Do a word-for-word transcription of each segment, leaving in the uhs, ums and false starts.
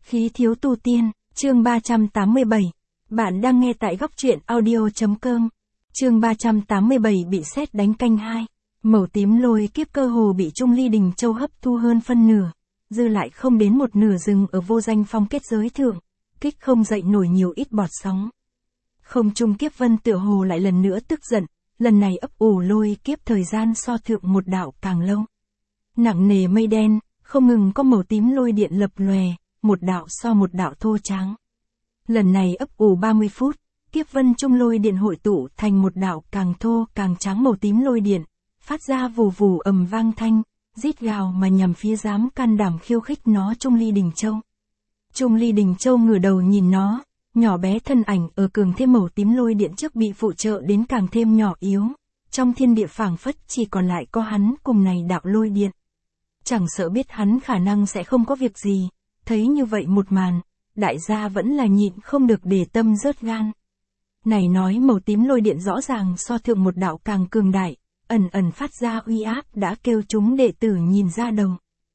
Khí thiếu tu tiên, chương ba trăm tám mươi bảy. Bạn đang nghe tại góc truyện audio.com. Chương ba trăm tám mươi bảy bị sét đánh canh hai. Màu tím lôi kiếp cơ hồ bị Trung Ly Đình Châu hấp thu hơn phân nửa, dư lại không đến một nửa rừng ở vô danh phong kết giới thượng, kích không dậy nổi nhiều ít bọt sóng. Không trung kiếp vân tựa hồ lại lần nữa tức giận, lần này ấp ủ lôi kiếp thời gian so thượng một đạo càng lâu. Nặng nề mây đen, không ngừng có màu tím lôi điện lập lòe, một đạo so một đạo thô tráng. Lần này ấp ủ ba mươi phút, kiếp vân trung lôi điện hội tụ thành một đạo càng thô càng trắng màu tím lôi điện, phát ra vù vù ầm vang thanh, rít gào mà nhằm phía dám can đảm khiêu khích nó Trung Ly Đình Châu. Trung Ly Đình Châu ngửa đầu nhìn nó, nhỏ bé thân ảnh ở cường thêm màu tím lôi điện trước bị phụ trợ đến càng thêm nhỏ yếu, trong thiên địa phảng phất chỉ còn lại có hắn cùng này đạo lôi điện. Chẳng sợ biết hắn khả năng sẽ không có việc gì, thấy như vậy một màn, đại gia vẫn là nhịn không được để tâm rớt gan. Này nói màu tím lôi điện rõ ràng so thượng một đạo càng cường đại, ẩn ẩn phát ra uy áp đã kêu chúng đệ tử nhìn ra đầu.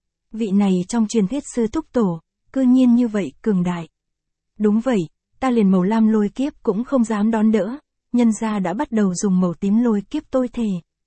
Vị này trong truyền thuyết sư thúc tổ, cư nhiên như vậy cường đại. Đúng vậy, ta liền màu lam lôi kiếp cũng không dám đón đỡ, nhân gia đã bắt đầu dùng màu tím lôi kiếp tôi thề.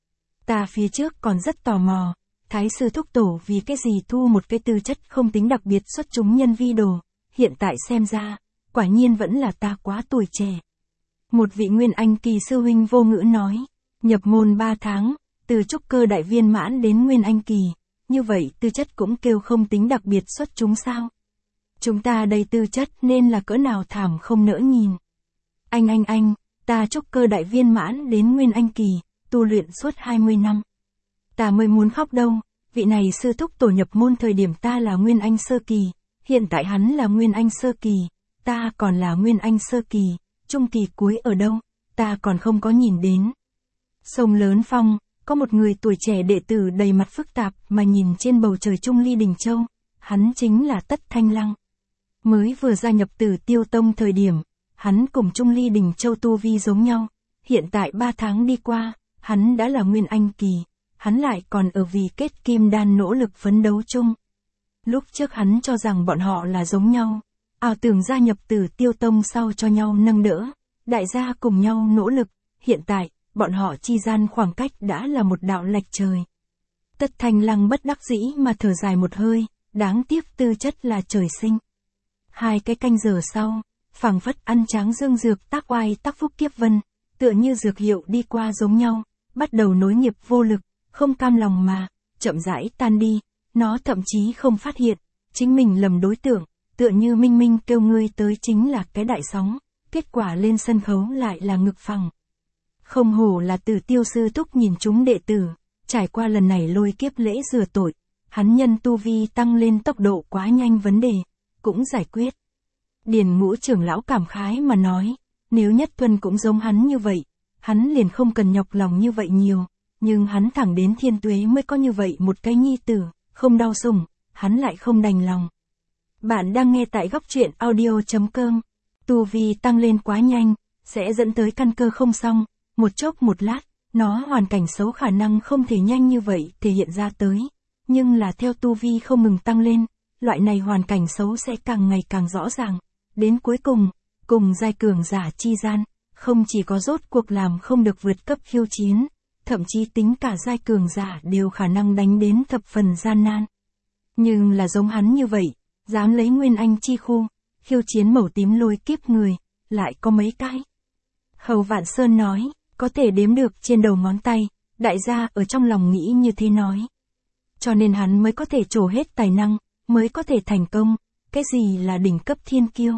Ta phía trước còn rất tò mò, Thái sư thúc tổ vì cái gì thu một cái tư chất không tính đặc biệt xuất chúng nhân vi đồ, hiện tại xem ra, quả nhiên vẫn là ta quá tuổi trẻ. Một vị nguyên anh kỳ sư huynh vô ngữ nói, nhập môn ba tháng, từ trúc cơ đại viên mãn đến nguyên anh kỳ, như vậy tư chất cũng kêu không tính đặc biệt xuất chúng sao? Chúng ta đây tư chất nên là cỡ nào thảm không nỡ nhìn. Anh anh anh, ta trúc cơ đại viên mãn đến nguyên anh kỳ, tu luyện suốt hai mươi năm. Ta mới muốn khóc đâu, vị này sư thúc tổ nhập môn thời điểm ta là nguyên anh sơ kỳ, hiện tại hắn là nguyên anh sơ kỳ, ta còn là nguyên anh sơ kỳ, trung kỳ cuối ở đâu, ta còn không có nhìn đến. Sông lớn phong, có một người tuổi trẻ đệ tử đầy mặt phức tạp mà nhìn trên bầu trời Trung Ly Đình Châu, hắn chính là Tất Thanh Lăng. Mới vừa gia nhập Tử Tiêu Tông thời điểm, hắn cùng Trung Ly Đình Châu tu vi giống nhau, hiện tại ba tháng đi qua, hắn đã là nguyên anh kỳ, hắn lại còn ở vì kết kim đan nỗ lực phấn đấu chung. Lúc trước hắn cho rằng bọn họ là giống nhau, ảo tưởng gia nhập Tử Tiêu Tông sau cho nhau nâng đỡ, đại gia cùng nhau nỗ lực, hiện tại, bọn họ chi gian khoảng cách đã là một đạo lệch trời. Tất Thanh Lăng bất đắc dĩ mà thở dài một hơi, đáng tiếc tư chất là trời sinh. Hai cái canh giờ sau, phảng phất ăn tráng dương dược tác oai tác phúc kiếp vân, tựa như dược hiệu đi qua giống nhau, bắt đầu nối nghiệp vô lực, không cam lòng mà, chậm rãi tan đi, nó thậm chí không phát hiện, chính mình lầm đối tượng, tựa như minh minh kêu ngươi tới chính là cái đại sóng, kết quả lên sân khấu lại là ngực phẳng. Không hổ là Tử Tiêu sư thúc nhìn chúng đệ tử, trải qua lần này lôi kiếp lễ rửa tội, hắn nhân tu vi tăng lên tốc độ quá nhanh vấn đề, cũng giải quyết. Điền Ngũ trưởng lão cảm khái mà nói, nếu Nhất Thuần cũng giống hắn như vậy, hắn liền không cần nhọc lòng như vậy nhiều, nhưng hắn thẳng đến thiên tuế mới có như vậy một cái nhi tử, không đau sủng, hắn lại không đành lòng. Bạn đang nghe tại góc truyện audio.com, tu vi tăng lên quá nhanh, sẽ dẫn tới căn cơ không xong, một chốc một lát, nó hoàn cảnh xấu khả năng không thể nhanh như vậy thể hiện ra tới, nhưng là theo tu vi không ngừng tăng lên, loại này hoàn cảnh xấu sẽ càng ngày càng rõ ràng, đến cuối cùng, cùng giai cường giả chi gian, không chỉ có rốt cuộc làm không được vượt cấp khiêu chiến, thậm chí tính cả giai cường giả đều khả năng đánh đến thập phần gian nan. Nhưng là giống hắn như vậy, dám lấy nguyên anh chi khu, khiêu chiến màu tím lôi kiếp người, lại có mấy cái. Hầu Vạn Sơn nói, có thể đếm được trên đầu ngón tay, đại gia ở trong lòng nghĩ như thế nói. Cho nên hắn mới có thể trổ hết tài năng, mới có thể thành công, cái gì là đỉnh cấp thiên kiêu.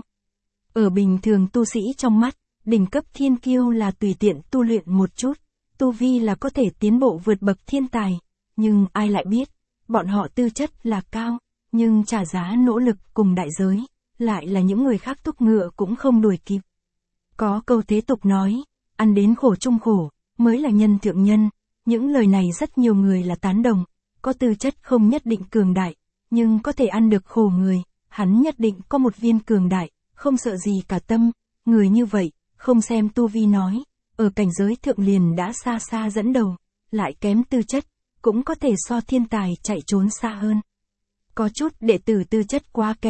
Ở bình thường tu sĩ trong mắt, đỉnh cấp thiên kiêu là tùy tiện tu luyện một chút, tu vi là có thể tiến bộ vượt bậc thiên tài, nhưng ai lại biết, bọn họ tư chất là cao, nhưng trả giá nỗ lực cùng đại giới, lại là những người khác thúc ngựa cũng không đuổi kịp. Có câu thế tục nói, ăn đến khổ chung khổ, mới là nhân thượng nhân, những lời này rất nhiều người là tán đồng, có tư chất không nhất định cường đại, nhưng có thể ăn được khổ người, hắn nhất định có một viên cường đại, không sợ gì cả tâm, người như vậy, không xem tu vi nói, ở cảnh giới thượng liền đã xa xa dẫn đầu, lại kém tư chất, cũng có thể so thiên tài chạy trốn xa hơn. Có chút đệ tử tư chất quá kém,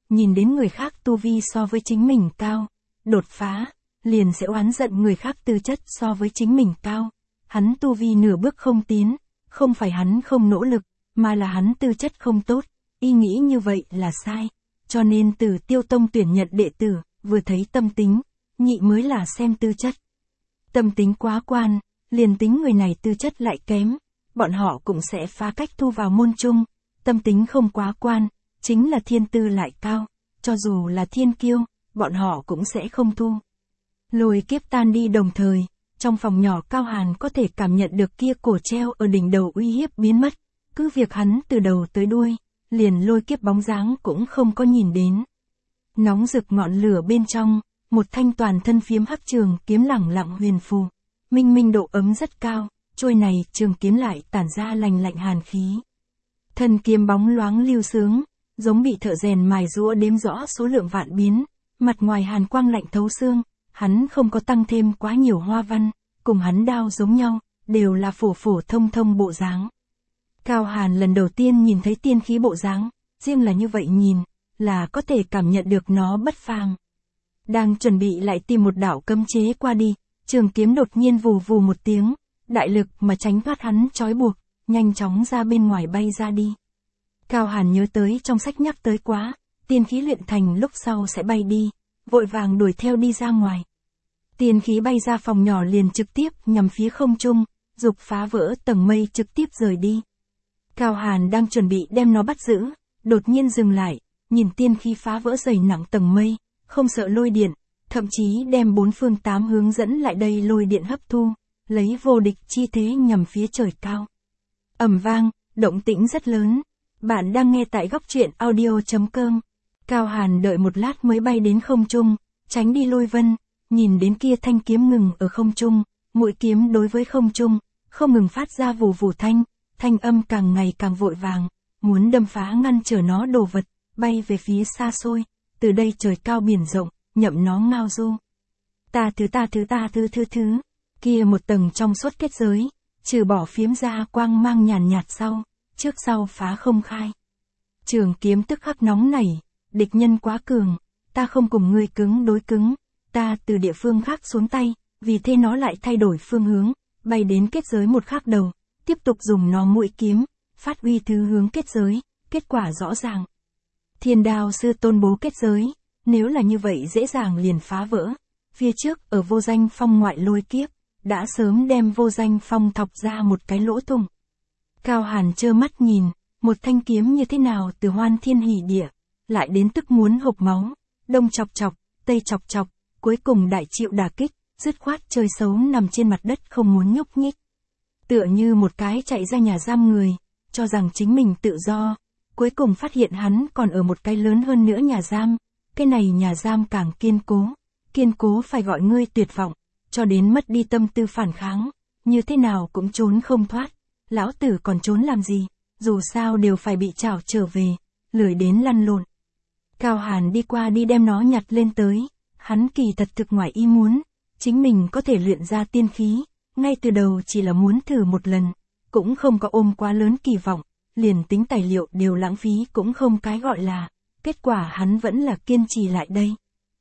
nhìn đến người khác tu vi so với chính mình cao, đột phá, liền sẽ oán giận người khác tư chất so với chính mình cao. Hắn tu vi nửa bước không tiến, không phải hắn không nỗ lực, mà là hắn tư chất không tốt, y nghĩ như vậy là sai. Cho nên từ Tiêu Tông tuyển nhận đệ tử, vừa thấy tâm tính, nhị mới là xem tư chất. Tâm tính quá quan, liền tính người này tư chất lại kém, bọn họ cũng sẽ phá cách thu vào môn chung. Tâm tính không quá quan, chính là thiên tư lại cao, cho dù là thiên kiêu, bọn họ cũng sẽ không thu. Lôi kiếp tan đi đồng thời, trong phòng nhỏ Cao Hàn có thể cảm nhận được kia cổ treo ở đỉnh đầu uy hiếp biến mất, cứ việc hắn từ đầu tới đuôi, liền lôi kiếp bóng dáng cũng không có nhìn đến. Nóng rực ngọn lửa bên trong, một thanh toàn thân phiếm hắc trường kiếm lẳng lặng huyền phù, minh minh độ ấm rất cao, trôi này trường kiếm lại tản ra lành lạnh hàn khí. Thân kiếm bóng loáng lưu sướng, giống bị thợ rèn mài giũa đếm rõ số lượng vạn biến, mặt ngoài hàn quang lạnh thấu xương, hắn không có tăng thêm quá nhiều hoa văn, cùng hắn đao giống nhau, đều là phổ phổ thông thông bộ dáng. Cao Hàn lần đầu tiên nhìn thấy tiên khí bộ dáng, riêng là như vậy nhìn, là có thể cảm nhận được nó bất phàm. Đang chuẩn bị lại tìm một đạo cấm chế qua đi, trường kiếm đột nhiên vù vù một tiếng, đại lực mà tránh thoát hắn trói buộc, nhanh chóng ra bên ngoài bay ra đi. Cao Hàn nhớ tới trong sách nhắc tới quá, tiên khí luyện thành lúc sau sẽ bay đi, vội vàng đuổi theo đi ra ngoài. Tiên khí bay ra phòng nhỏ liền trực tiếp nhằm phía không trung, dục phá vỡ tầng mây trực tiếp rời đi. Cao Hàn đang chuẩn bị đem nó bắt giữ, đột nhiên dừng lại, nhìn tiên khí phá vỡ dày nặng tầng mây, không sợ lôi điện, thậm chí đem bốn phương tám hướng dẫn lại đây lôi điện hấp thu, lấy vô địch chi thế nhằm phía trời cao. Ầm vang, động tĩnh rất lớn. Bạn đang nghe tại góc truyện audio chấm com. Cao Hàn đợi một lát mới bay đến không trung, tránh đi lôi vân, nhìn đến kia thanh kiếm ngừng ở không trung, mũi kiếm đối với không trung, không ngừng phát ra vù vù thanh, thanh âm càng ngày càng vội vàng, muốn đâm phá ngăn trở nó đồ vật, bay về phía xa xôi, từ đây trời cao biển rộng, nhậm nó ngao du. Ta thứ ta thứ ta thứ thứ thứ, kia một tầng trong suốt kết giới, trừ bỏ phiếm ra quang mang nhàn nhạt sau, trước sau phá không khai. Trường kiếm tức khắc nóng nảy, địch nhân quá cường, ta không cùng ngươi cứng đối cứng, ta từ địa phương khác xuống tay, vì thế nó lại thay đổi phương hướng, bay đến kết giới một khác đầu, tiếp tục dùng nó mũi kiếm, phát huy thứ hướng kết giới, kết quả rõ ràng. Thiên Đao sư tôn bố kết giới, nếu là như vậy dễ dàng liền phá vỡ. Phía trước ở vô danh phong ngoại lôi kiếp, đã sớm đem vô danh phong thọc ra một cái lỗ thủng. Cao Hàn trơ mắt nhìn, một thanh kiếm như thế nào từ hoan thiên hỷ địa, lại đến tức muốn hộc máu, đông chọc chọc, tây chọc chọc, cuối cùng đại chịu đả kích, dứt khoát chơi xấu nằm trên mặt đất không muốn nhúc nhích. Tựa như một cái chạy ra nhà giam người, cho rằng chính mình tự do, cuối cùng phát hiện hắn còn ở một cái lớn hơn nữa nhà giam, cái này nhà giam càng kiên cố, kiên cố phải gọi ngươi tuyệt vọng, cho đến mất đi tâm tư phản kháng, như thế nào cũng trốn không thoát, lão tử còn trốn làm gì, dù sao đều phải bị trảo trở về, lười đến lăn lộn. Cao Hàn đi qua đi đem nó nhặt lên tới, hắn kỳ thật thực ngoài ý muốn, chính mình có thể luyện ra tiên khí, ngay từ đầu chỉ là muốn thử một lần, cũng không có ôm quá lớn kỳ vọng, liền tính tài liệu đều lãng phí cũng không cái gọi là, kết quả hắn vẫn là kiên trì lại đây.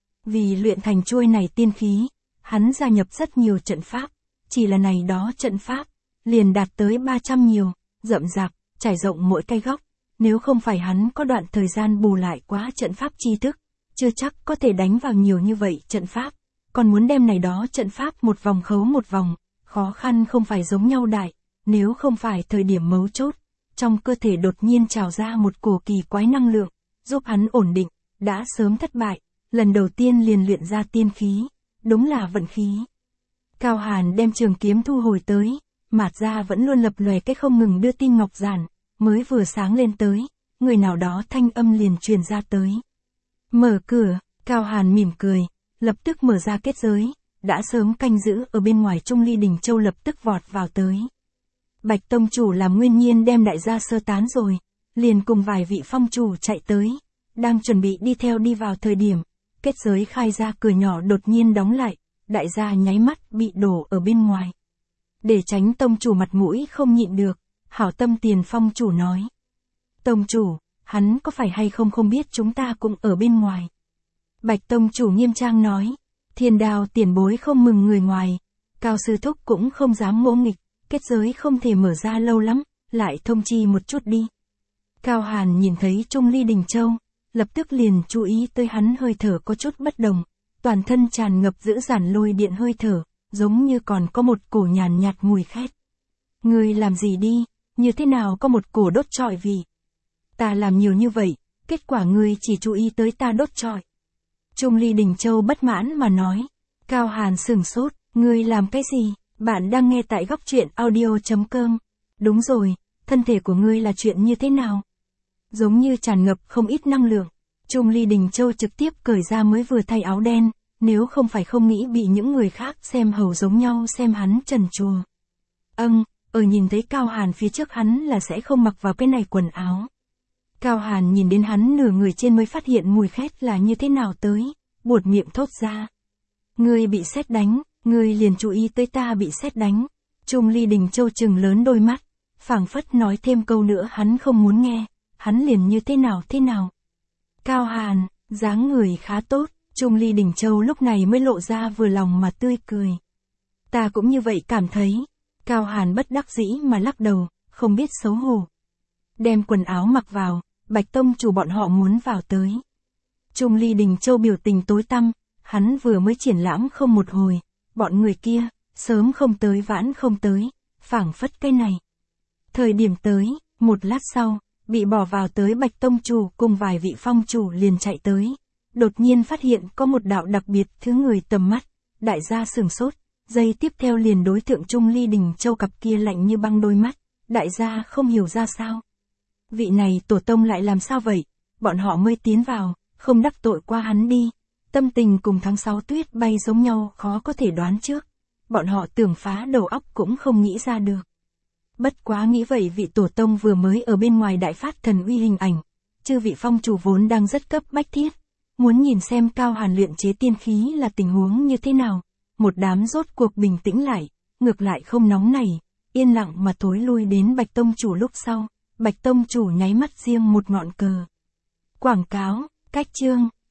Vì luyện thành chuôi này tiên khí, hắn gia nhập rất nhiều trận pháp, chỉ là này đó trận pháp, liền đạt tới ba trăm nhiều, rậm rạp, trải rộng mỗi cái góc, nếu không phải hắn có đoạn thời gian bù lại quá trận pháp tri thức, chưa chắc có thể đánh vào nhiều như vậy trận pháp, còn muốn đem này đó trận pháp một vòng khấu một vòng, khó khăn không phải giống nhau đại, nếu không phải thời điểm mấu chốt, trong cơ thể đột nhiên trào ra một cổ kỳ quái năng lượng, giúp hắn ổn định, đã sớm thất bại, lần đầu tiên liền luyện ra tiên khí, đúng là vận khí. Cao Hàn đem trường kiếm thu hồi tới, mạt ra vẫn luôn lập lòe cái không ngừng đưa tin ngọc giản, mới vừa sáng lên tới, người nào đó thanh âm liền truyền ra tới. Mở cửa, Cao Hàn mỉm cười, lập tức mở ra kết giới, đã sớm canh giữ ở bên ngoài Trung Ly Đình Châu lập tức vọt vào tới. Bạch Tông Chủ làm nguyên nhiên đem đại gia sơ tán rồi, liền cùng vài vị phong chủ chạy tới, đang chuẩn bị đi theo đi vào thời điểm, kết giới khai ra cửa nhỏ đột nhiên đóng lại, đại gia nháy mắt bị đổ ở bên ngoài. Để tránh Tông Chủ mặt mũi không nhịn được, hảo tâm Tiền Phong Chủ nói. Tông Chủ, hắn có phải hay không không biết chúng ta cũng ở bên ngoài. Bạch tông chủ nghiêm trang nói, Thiên Đao tiền bối không mừng người ngoài, Cao sư thúc cũng không dám ngỗ nghịch, kết giới không thể mở ra lâu lắm, lại thông chi một chút đi. Cao Hàn nhìn thấy Trung Ly Đình Châu, lập tức liền chú ý tới hắn hơi thở có chút bất đồng, toàn thân tràn ngập dữ dằn lôi điện hơi thở, giống như còn có một cổ nhàn nhạt mùi khét. Ngươi làm gì đi, như thế nào có một cổ đốt trọi vị? Ta làm nhiều như vậy, kết quả ngươi chỉ chú ý tới ta đốt trọi. Trung Ly Đình Châu bất mãn mà nói. Cao Hàn sửng sốt, ngươi làm cái gì? Bạn đang nghe tại góc truyện audio.com. Đúng rồi, thân thể của ngươi là chuyện như thế nào? Giống như tràn ngập không ít năng lượng. Trung Ly Đình Châu trực tiếp cởi ra mới vừa thay áo đen, nếu không phải không nghĩ bị những người khác xem hầu giống nhau xem hắn trần truồng. Âng, ở nhìn thấy Cao Hàn phía trước hắn là sẽ không mặc vào cái này quần áo. Cao Hàn nhìn đến hắn nửa người trên mới phát hiện mùi khét là như thế nào tới, buột miệng thốt ra. Ngươi bị sét đánh, ngươi liền chú ý tới ta bị sét đánh. Trung Ly Đình Châu trừng lớn đôi mắt, phảng phất nói thêm câu nữa hắn không muốn nghe, hắn liền như thế nào thế nào. Cao Hàn, dáng người khá tốt, Trung Ly Đình Châu lúc này mới lộ ra vừa lòng mà tươi cười. Ta cũng như vậy cảm thấy. Cao Hàn bất đắc dĩ mà lắc đầu, không biết xấu hổ. Đem quần áo mặc vào, Bạch tông chủ bọn họ muốn vào tới. Trung Ly Đình Châu biểu tình tối tăm, hắn vừa mới triển lãm không một hồi, bọn người kia, sớm không tới vãn không tới, phảng phất cái này. Thời điểm tới, một lát sau, bị bỏ vào tới Bạch tông chủ cùng vài vị phong chủ liền chạy tới. Đột nhiên phát hiện có một đạo đặc biệt thứ người tầm mắt, đại gia sửng sốt, giây tiếp theo liền đối tượng Trung Ly Đình Châu cặp kia lạnh như băng đôi mắt, đại gia không hiểu ra sao. Vị này tổ tông lại làm sao vậy, bọn họ mới tiến vào, không đắc tội qua hắn đi, tâm tình cùng tháng sáu tuyết bay giống nhau khó có thể đoán trước, bọn họ tưởng phá đầu óc cũng không nghĩ ra được. Bất quá nghĩ vậy vị tổ tông vừa mới ở bên ngoài đại phát thần uy hình ảnh, chư vị phong chủ vốn đang rất cấp bách thiết, muốn nhìn xem Cao Hàn luyện chế tiên khí là tình huống như thế nào, một đám rốt cuộc bình tĩnh lại, ngược lại không nóng nảy, yên lặng mà thối lui đến Bạch tông chủ lúc sau, Bạch tông chủ nháy mắt riêng một ngọn cờ. Quảng cáo, cách chương